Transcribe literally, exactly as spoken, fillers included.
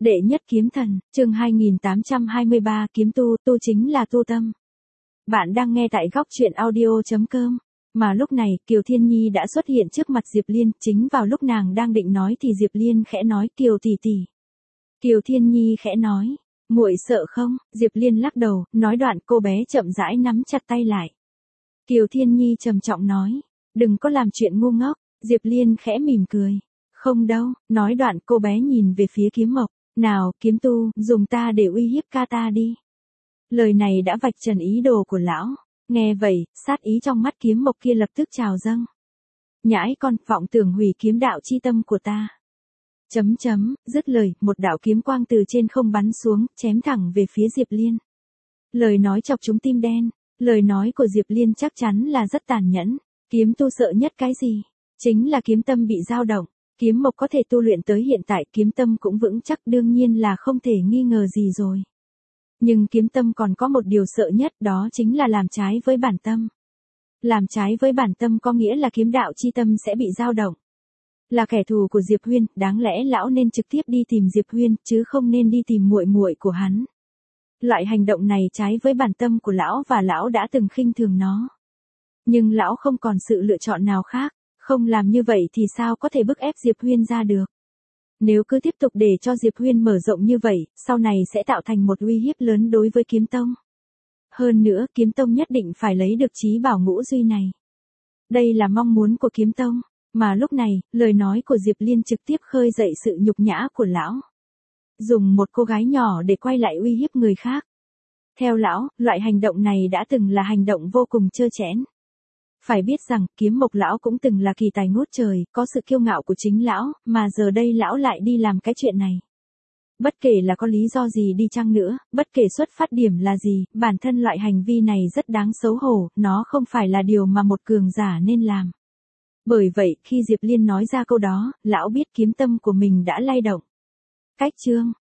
Đệ nhất kiếm thần, chương hai nghìn tám trăm hai mươi ba kiếm tu, tu chính là tu tâm. Bạn đang nghe tại góc truyện audio chấm com. Mà lúc này, Kiều Thiên Nhi đã xuất hiện trước mặt Diệp Liên, chính vào lúc nàng đang định nói thì Diệp Liên khẽ nói, Kiều tỷ tỷ. Kiều Thiên Nhi khẽ nói, muội sợ không? Diệp Liên lắc đầu, nói đoạn cô bé chậm rãi nắm chặt tay lại. Kiều Thiên Nhi trầm trọng nói, đừng có làm chuyện ngu ngốc. Diệp Liên khẽ mỉm cười. Không đâu, nói đoạn cô bé nhìn về phía kiếm mộc. Nào, kiếm tu, dùng ta để uy hiếp ca ta đi. Lời này đã vạch trần ý đồ của lão. Nghe vậy, sát ý trong mắt kiếm mộc kia lập tức trào dâng. Nhãi con, vọng tưởng hủy kiếm đạo chi tâm của ta. Chấm chấm, dứt lời, một đạo kiếm quang từ trên không bắn xuống, chém thẳng về phía Diệp Liên. Lời nói chọc trúng tim đen. Lời nói của Diệp Liên chắc chắn là rất tàn nhẫn. Kiếm tu sợ nhất cái gì? Chính là kiếm tâm bị dao động. Kiếm mộc có thể tu luyện tới hiện tại, kiếm tâm cũng vững chắc, đương nhiên là không thể nghi ngờ gì rồi. Nhưng kiếm tâm còn có một điều sợ nhất, đó chính là làm trái với bản tâm. Làm trái với bản tâm có nghĩa là kiếm đạo chi tâm sẽ bị dao động. Là kẻ thù của Diệp Huyên, đáng lẽ lão nên trực tiếp đi tìm Diệp Huyên, chứ không nên đi tìm muội muội của hắn. Loại hành động này trái với bản tâm của lão và lão đã từng khinh thường nó. Nhưng lão không còn sự lựa chọn nào khác. Không làm như vậy thì sao có thể bức ép Diệp Huyên ra được. Nếu cứ tiếp tục để cho Diệp Huyên mở rộng như vậy, sau này sẽ tạo thành một uy hiếp lớn đối với kiếm tông. Hơn nữa, kiếm tông nhất định phải lấy được chí bảo ngũ duy này. Đây là mong muốn của kiếm tông, mà lúc này, lời nói của Diệp Liên trực tiếp khơi dậy sự nhục nhã của lão. Dùng một cô gái nhỏ để quay lại uy hiếp người khác. Theo lão, loại hành động này đã từng là hành động vô cùng trơ trẽn. Phải biết rằng, kiếm mộc lão cũng từng là kỳ tài ngút trời, có sự kiêu ngạo của chính lão, mà giờ đây lão lại đi làm cái chuyện này. Bất kể là có lý do gì đi chăng nữa, bất kể xuất phát điểm là gì, bản thân loại hành vi này rất đáng xấu hổ, nó không phải là điều mà một cường giả nên làm. Bởi vậy, khi Diệp Liên nói ra câu đó, lão biết kiếm tâm của mình đã lay động. Cách chương